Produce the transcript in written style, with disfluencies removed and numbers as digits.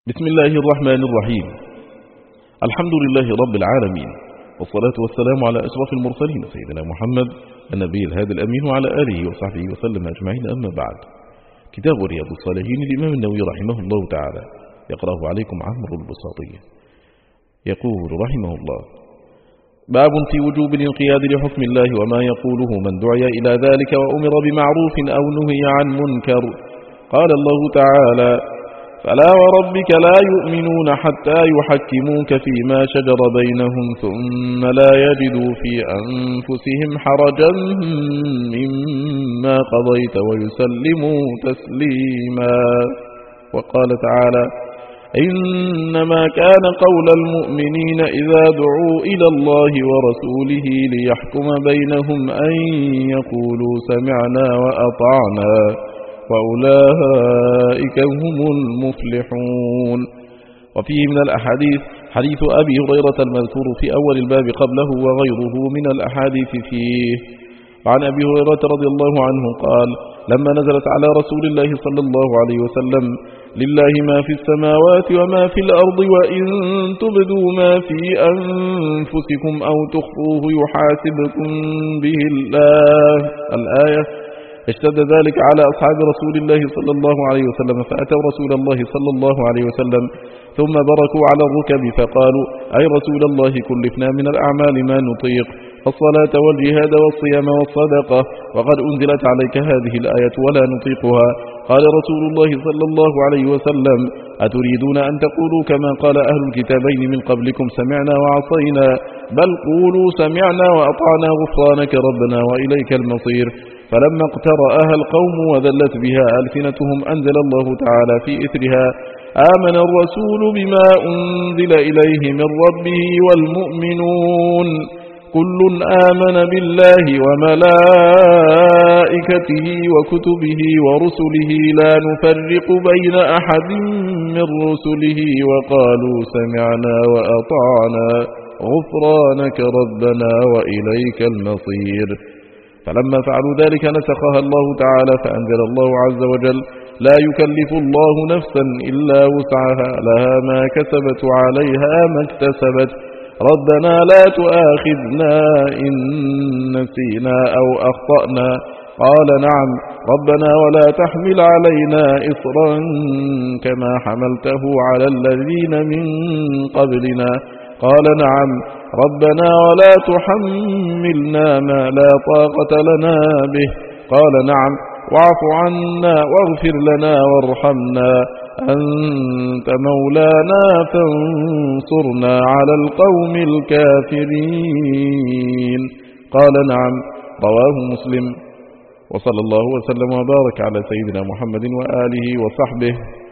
بسم الله الرحمن الرحيم. الحمد لله رب العالمين، والصلاة والسلام على أشرف المرسلين سيدنا محمد النبي الهادي الأمين وعلى آله وصحبه وسلم أجمعين. أما بعد، كتاب رياض الصالحين الإمام النووي رحمه الله تعالى يقرأه عليكم عمرو البساطي. يقول رحمه الله: باب في وجوب الانقياد لحكم الله وما يقوله من دعي إلى ذلك وأمر بمعروف أو نهي عن منكر. قال الله تعالى: فلا وربك لا يؤمنون حتى يحكموك فيما شجر بينهم ثم لا يجدوا في أنفسهم حرجا مما قضيت ويسلموا تسليما. وقال تعالى: إنما كان قول المؤمنين إذا دعوا إلى الله ورسوله ليحكم بينهم أن يقولوا سمعنا وأطعنا وأولئك هم المفلحون. وفيه من الأحاديث حديث أبي هريرة المذكور في أول الباب قبله وغيره من الأحاديث فيه. وعن أبي هريرة رضي الله عنه قال: لما نزلت على رسول الله صلى الله عليه وسلم: لله ما في السماوات وما في الأرض وإن تبدوا ما في أنفسكم أو تخفوه يحاسبكم به الله، الآية، اشتد ذلك على أصحاب رسول الله صلى الله عليه وسلم، فأتوا رسول الله صلى الله عليه وسلم ثم بركوا على الركب فقالوا: أي رسول الله، كلفنا من الأعمال ما نطيق، الصلاة والجهاد والصيام والصدقة، وقد أنزلت عليك هذه الآية ولا نطيقها. قال رسول الله صلى الله عليه وسلم: أتريدون أن تقولوا كما قال أهل الكتابين من قبلكم سمعنا وعصينا؟ بل قولوا سمعنا وأطعنا غفرانك ربنا وإليك المصير. فلما اقترأها القوم وذلت بها ألسنتهم أنزل الله تعالى في إثرها: آمن الرسول بما أنزل إليه من ربه والمؤمنون كل آمن بالله وملائكته وكتبه ورسله لا نفرق بين أحد من رسله وقالوا سمعنا وأطعنا غفرانك ربنا وإليك المصير. فلما فعلوا ذلك نسخها الله تعالى فأنزل الله عز وجل: لا يكلف الله نفسا إلا وسعها لها ما كسبت وعليها ما اكتسبت ربنا لا تؤاخذنا إن نسينا أو أخطأنا. قال: نعم ربنا ولا تحمل علينا إصرا كما حملته على الذين من قبلنا. قال: نعم ربنا ولا تحملنا ما لا طاقة لنا به. قال: نعم واعف عنا واغفر لنا وارحمنا أنت مولانا فانصرنا على القوم الكافرين. قال: نعم. رواه مسلم. وصلى الله وسلم وبارك على سيدنا محمد وآله وصحبه.